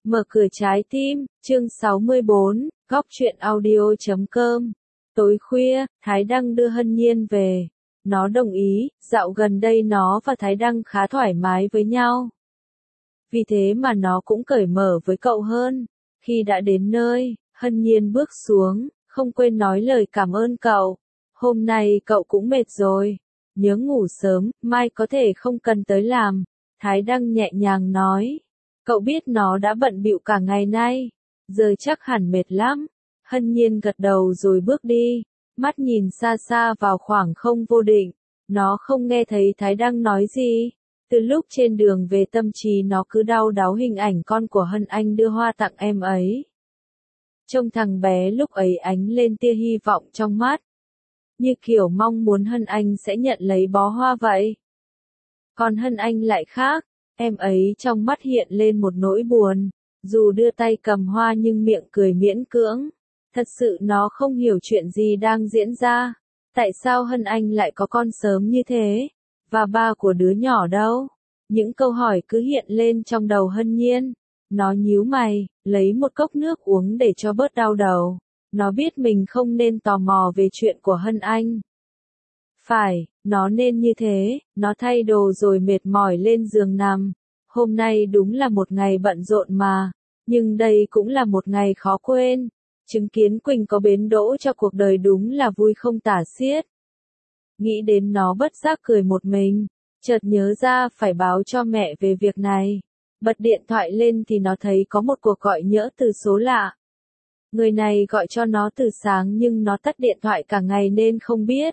Mở cửa trái tim, chương 64, góc truyện audio.com. Tối khuya, Thái Đăng đưa Hân Nhiên về. Nó đồng ý, dạo gần đây nó và Thái Đăng khá thoải mái với nhau. Vì thế mà nó cũng cởi mở với cậu hơn. Khi đã đến nơi, Hân Nhiên bước xuống, không quên nói lời cảm ơn cậu. Hôm nay cậu cũng mệt rồi. Nhớ ngủ sớm, mai có thể không cần tới làm. Thái Đăng nhẹ nhàng nói. Cậu biết nó đã bận bịu cả ngày nay, giờ chắc hẳn mệt lắm. Hân Nhiên gật đầu rồi bước đi, mắt nhìn xa xa vào khoảng không vô định. Nó không nghe thấy Thái Đăng nói gì. Từ lúc trên đường về tâm trí nó cứ đau đáu hình ảnh con của Hân Anh đưa hoa tặng em ấy. Trông thằng bé lúc ấy ánh lên tia hy vọng trong mắt. Như kiểu mong muốn Hân Anh sẽ nhận lấy bó hoa vậy. Còn Hân Anh lại khác. Em ấy trong mắt hiện lên một nỗi buồn, dù đưa tay cầm hoa nhưng miệng cười miễn cưỡng. Thật sự nó không hiểu chuyện gì đang diễn ra. Tại sao Hân Anh lại có con sớm như thế? Và ba của đứa nhỏ đâu? Những câu hỏi cứ hiện lên trong đầu Hân Nhiên. Nó nhíu mày, lấy một cốc nước uống để cho bớt đau đầu. Nó biết mình không nên tò mò về chuyện của Hân Anh. Phải, nó nên như thế, nó thay đồ rồi mệt mỏi lên giường nằm. Hôm nay đúng là một ngày bận rộn mà, nhưng đây cũng là một ngày khó quên. Chứng kiến Quỳnh có bến đỗ cho cuộc đời đúng là vui không tả xiết. Nghĩ đến nó bất giác cười một mình, chợt nhớ ra phải báo cho mẹ về việc này. Bật điện thoại lên thì nó thấy có một cuộc gọi nhỡ từ số lạ. Người này gọi cho nó từ sáng nhưng nó tắt điện thoại cả ngày nên không biết.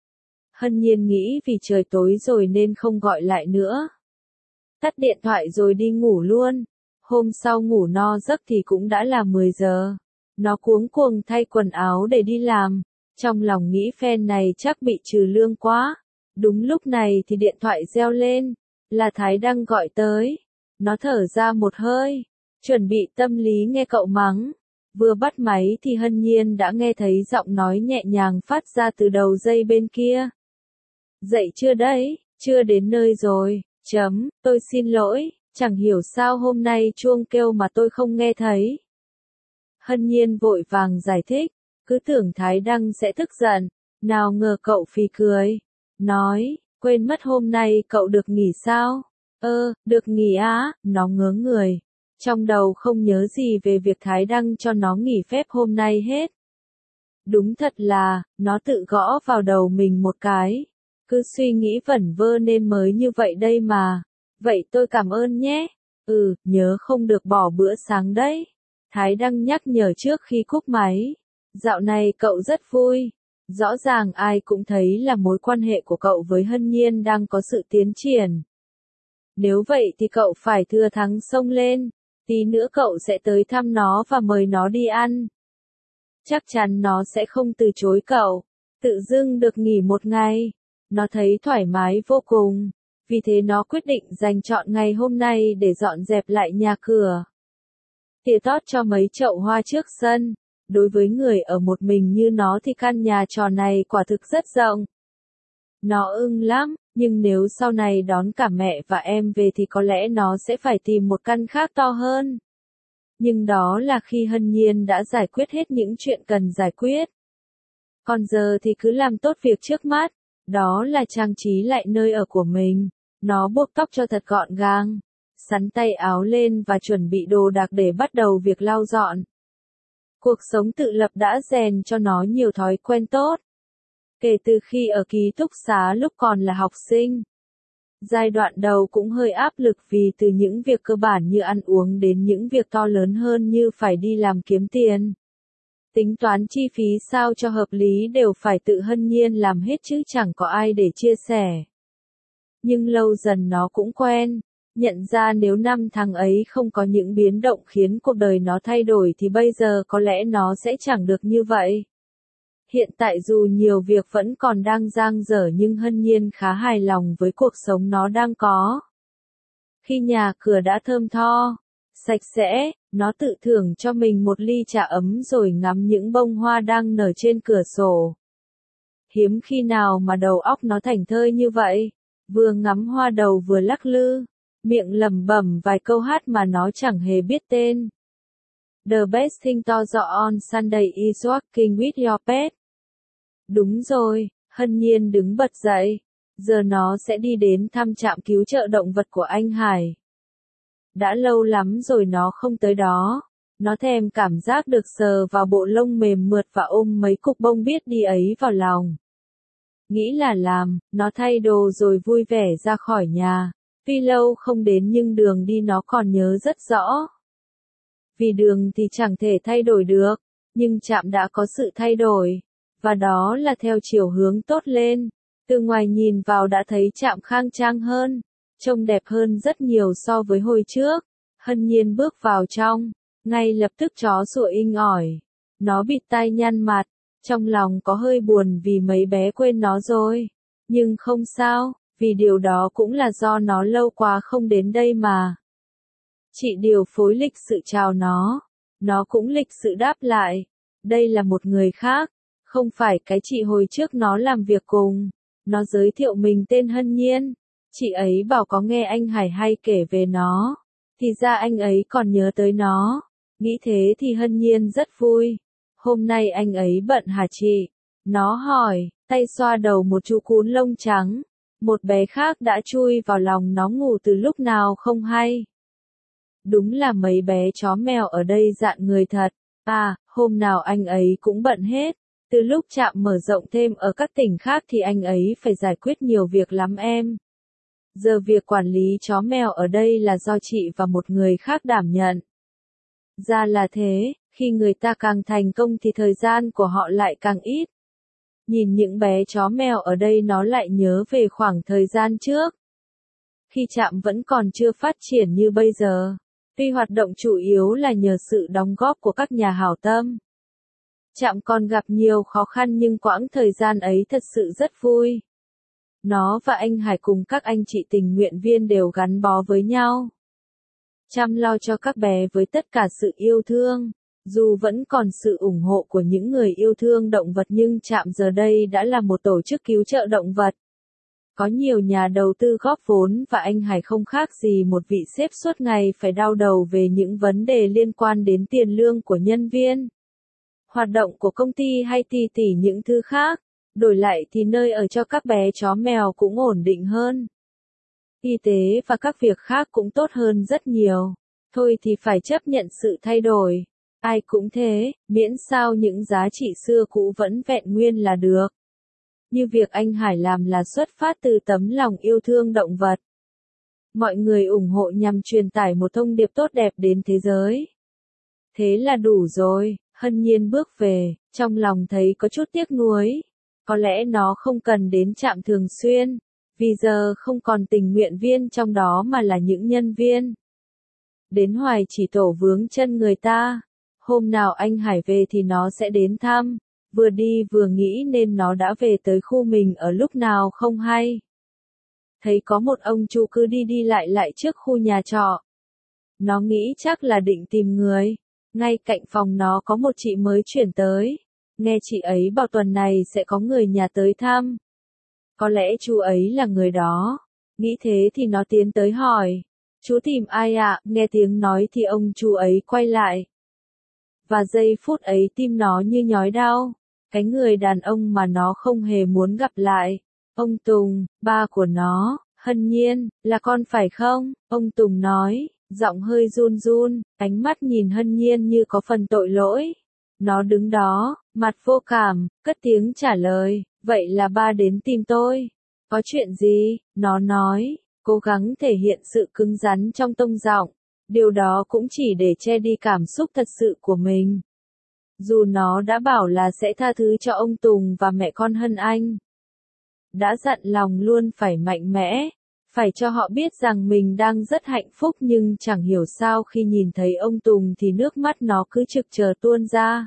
Hân Nhiên nghĩ vì trời tối rồi nên không gọi lại nữa. Tắt điện thoại rồi đi ngủ luôn. Hôm sau ngủ no giấc thì cũng đã là 10 giờ. Nó cuống cuồng thay quần áo để đi làm. Trong lòng nghĩ phen này chắc bị trừ lương quá. Đúng lúc này thì điện thoại reo lên. Là Thái Đăng gọi tới. Nó thở ra một hơi. Chuẩn bị tâm lý nghe cậu mắng. Vừa bắt máy thì Hân Nhiên đã nghe thấy giọng nói nhẹ nhàng phát ra từ đầu dây bên kia. Dậy chưa đấy? Chưa đến nơi rồi. Tôi xin lỗi, chẳng hiểu sao hôm nay chuông kêu mà tôi không nghe thấy. Hân Nhiên vội vàng giải thích, cứ tưởng Thái Đăng sẽ tức giận, nào ngờ cậu phì cười. Nói, quên mất hôm nay cậu được nghỉ sao? Được nghỉ á, nó ngớ người. Trong đầu không nhớ gì về việc Thái Đăng cho nó nghỉ phép hôm nay hết. Đúng thật là, nó tự gõ vào đầu mình một cái. Cứ suy nghĩ vẩn vơ nên mới như vậy đây mà. Vậy tôi cảm ơn nhé. Nhớ không được bỏ bữa sáng đấy. Thái Đăng nhắc nhở trước khi cúp máy. Dạo này cậu rất vui. Rõ ràng ai cũng thấy là mối quan hệ của cậu với Hân Nhiên đang có sự tiến triển. Nếu vậy thì cậu phải thừa thắng xông lên. Tí nữa cậu sẽ tới thăm nó và mời nó đi ăn. Chắc chắn nó sẽ không từ chối cậu. Tự dưng được nghỉ một ngày. Nó thấy thoải mái vô cùng, vì thế nó quyết định dành trọn ngày hôm nay để dọn dẹp lại nhà cửa. Tỉa tót cho mấy chậu hoa trước sân, đối với người ở một mình như nó thì căn nhà trò này quả thực rất rộng. Nó ưng lắm, nhưng nếu sau này đón cả mẹ và em về thì có lẽ nó sẽ phải tìm một căn khác to hơn. Nhưng đó là khi Hân Nhiên đã giải quyết hết những chuyện cần giải quyết. Còn giờ thì cứ làm tốt việc trước mắt. Đó là trang trí lại nơi ở của mình. Nó buộc tóc cho thật gọn gàng, xắn tay áo lên và chuẩn bị đồ đạc để bắt đầu việc lau dọn. Cuộc sống tự lập đã rèn cho nó nhiều thói quen tốt. Kể từ khi ở ký túc xá lúc còn là học sinh. Giai đoạn đầu cũng hơi áp lực vì từ những việc cơ bản như ăn uống đến những việc to lớn hơn như phải đi làm kiếm tiền. Tính toán chi phí sao cho hợp lý đều phải tự Hân Nhiên làm hết chứ chẳng có ai để chia sẻ. Nhưng lâu dần nó cũng quen, nhận ra nếu năm tháng ấy không có những biến động khiến cuộc đời nó thay đổi thì bây giờ có lẽ nó sẽ chẳng được như vậy. Hiện tại dù nhiều việc vẫn còn đang dang dở nhưng Hân Nhiên khá hài lòng với cuộc sống nó đang có. Khi nhà cửa đã thơm tho, sạch sẽ, nó tự thưởng cho mình một ly trà ấm rồi ngắm những bông hoa đang nở trên cửa sổ. Hiếm khi nào mà đầu óc nó thảnh thơi như vậy, vừa ngắm hoa đầu vừa lắc lư. miệng lẩm bẩm vài câu hát mà nó chẳng hề biết tên. The best thing to do on Sunday is walking with your pet. Đúng rồi, Hân Nhiên đứng bật dậy. Giờ nó sẽ đi đến thăm trạm cứu trợ động vật của anh Hải. Đã lâu lắm rồi nó không tới đó. Nó thèm cảm giác được sờ vào bộ lông mềm mượt và ôm mấy cục bông biết đi ấy vào lòng. Nghĩ là làm, nó thay đồ rồi vui vẻ ra khỏi nhà. Tuy lâu không đến nhưng đường đi nó còn nhớ rất rõ. Vì đường thì chẳng thể thay đổi được, nhưng trạm đã có sự thay đổi. Và đó là theo chiều hướng tốt lên. Từ ngoài nhìn vào đã thấy trạm khang trang hơn, trông đẹp hơn rất nhiều so với hồi trước. Hân Nhiên bước vào trong, ngay lập tức chó sủa inh ỏi. Nó bịt tai nhăn mặt, trong lòng có hơi buồn vì mấy bé quên nó rồi. Nhưng không sao, vì điều đó cũng là do nó lâu quá không đến đây mà. Chị điều phối lịch sự chào nó cũng lịch sự đáp lại. Đây là một người khác, không phải cái chị hồi trước nó làm việc cùng. Nó giới thiệu mình tên Hân Nhiên. Chị ấy bảo có nghe anh Hải hay kể về nó. Thì ra anh ấy còn nhớ tới nó. Nghĩ thế thì Hân Nhiên rất vui. Hôm nay anh ấy bận hả chị? Nó hỏi, tay xoa đầu một chú cún lông trắng. Một bé khác đã chui vào lòng nó ngủ từ lúc nào không hay. Đúng là mấy bé chó mèo ở đây dạn người thật. À, hôm nào anh ấy cũng bận hết. Từ lúc trạm mở rộng thêm ở các tỉnh khác thì anh ấy phải giải quyết nhiều việc lắm em. Giờ việc quản lý chó mèo ở đây là do chị và một người khác đảm nhận. Ra là thế, khi người ta càng thành công thì thời gian của họ lại càng ít. Nhìn những bé chó mèo ở đây nó lại nhớ về khoảng thời gian trước. Khi trạm vẫn còn chưa phát triển như bây giờ. Tuy hoạt động chủ yếu là nhờ sự đóng góp của các nhà hảo tâm. Trạm còn gặp nhiều khó khăn nhưng quãng thời gian ấy thật sự rất vui. Nó và anh Hải cùng các anh chị tình nguyện viên đều gắn bó với nhau. Chăm lo cho các bé với tất cả sự yêu thương. Dù vẫn còn sự ủng hộ của những người yêu thương động vật nhưng trạm giờ đây đã là một tổ chức cứu trợ động vật. Có nhiều nhà đầu tư góp vốn và anh Hải không khác gì một vị sếp suốt ngày phải đau đầu về những vấn đề liên quan đến tiền lương của nhân viên. Hoạt động của công ty hay tỷ những thứ khác. Đổi lại thì nơi ở cho các bé chó mèo cũng ổn định hơn. Y tế và các việc khác cũng tốt hơn rất nhiều. Thôi thì phải chấp nhận sự thay đổi. Ai cũng thế, miễn sao những giá trị xưa cũ vẫn vẹn nguyên là được. Như việc anh Hải làm là xuất phát từ tấm lòng yêu thương động vật. Mọi người ủng hộ nhằm truyền tải một thông điệp tốt đẹp đến thế giới. Thế là đủ rồi, Hân Nhiên bước về, trong lòng thấy có chút tiếc nuối. Có lẽ nó không cần đến trạm thường xuyên, vì giờ không còn tình nguyện viên trong đó mà là những nhân viên. Đến hoài chỉ tổ vướng chân người ta. Hôm nào anh Hải về thì nó sẽ đến thăm. Vừa đi vừa nghĩ nên nó đã về tới khu mình ở lúc nào không hay. Thấy có một ông chủ cứ đi lại trước khu nhà trọ. Nó nghĩ chắc là định tìm người. Ngay cạnh phòng nó có một chị mới chuyển tới. Nghe chị ấy bảo tuần này sẽ có người nhà tới thăm. Có lẽ chú ấy là người đó. Nghĩ thế thì nó tiến tới hỏi. Chú tìm ai ạ? Nghe tiếng nói thì ông chú ấy quay lại. Và giây phút ấy tim nó như nhói đau. Cái người đàn ông mà nó không hề muốn gặp lại. Ông Tùng, ba của nó. Hân Nhiên, là con phải không? Ông Tùng nói, giọng hơi run run, ánh mắt nhìn Hân Nhiên như có phần tội lỗi. Nó đứng đó, mặt vô cảm, cất tiếng trả lời, vậy là ba đến tìm tôi. Có chuyện gì? Nó nói, cố gắng thể hiện sự cứng rắn trong tông giọng. Điều đó cũng chỉ để che đi cảm xúc thật sự của mình. Dù nó đã bảo là sẽ tha thứ cho ông Tùng và mẹ con Hân Anh. Đã dặn lòng luôn phải mạnh mẽ, phải cho họ biết rằng mình đang rất hạnh phúc nhưng chẳng hiểu sao khi nhìn thấy ông Tùng thì nước mắt nó cứ trực chờ tuôn ra.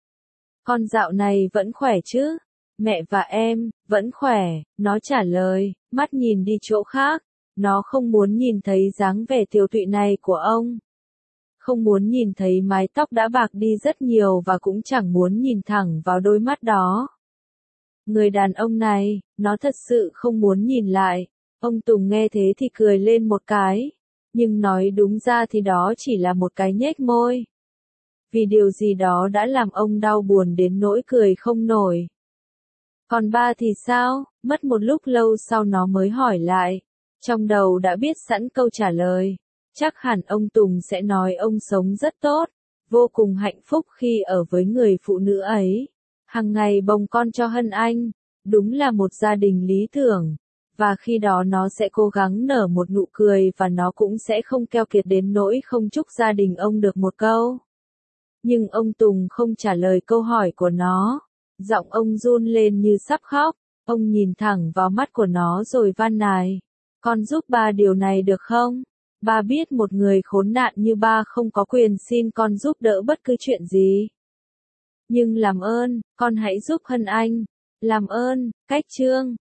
Con dạo này vẫn khỏe chứ? Mẹ và em, vẫn khỏe, nó trả lời, mắt nhìn đi chỗ khác. Nó không muốn nhìn thấy dáng vẻ tiều tụy này của ông. Không muốn nhìn thấy mái tóc đã bạc đi rất nhiều và cũng chẳng muốn nhìn thẳng vào đôi mắt đó. Người đàn ông này, nó thật sự không muốn nhìn lại. Ông Tùng nghe thế thì cười lên một cái. Nhưng nói đúng ra thì đó chỉ là một cái nhếch môi. Vì điều gì đó đã làm ông đau buồn đến nỗi cười không nổi. Còn ba thì sao? Mất một lúc lâu sau nó mới hỏi lại. Trong đầu đã biết sẵn câu trả lời. Chắc hẳn ông Tùng sẽ nói ông sống rất tốt, vô cùng hạnh phúc khi ở với người phụ nữ ấy. Hằng ngày bồng con cho Hân Anh, đúng là một gia đình lý tưởng. Và khi đó nó sẽ cố gắng nở một nụ cười và nó cũng sẽ không keo kiệt đến nỗi không chúc gia đình ông được một câu. Nhưng ông Tùng không trả lời câu hỏi của nó. Giọng ông run lên như sắp khóc. Ông nhìn thẳng vào mắt của nó rồi van nài. Con giúp ba điều này được không? Ba biết một người khốn nạn như ba không có quyền xin con giúp đỡ bất cứ chuyện gì. Nhưng làm ơn, con hãy giúp Hân Anh. Làm ơn, cách chương.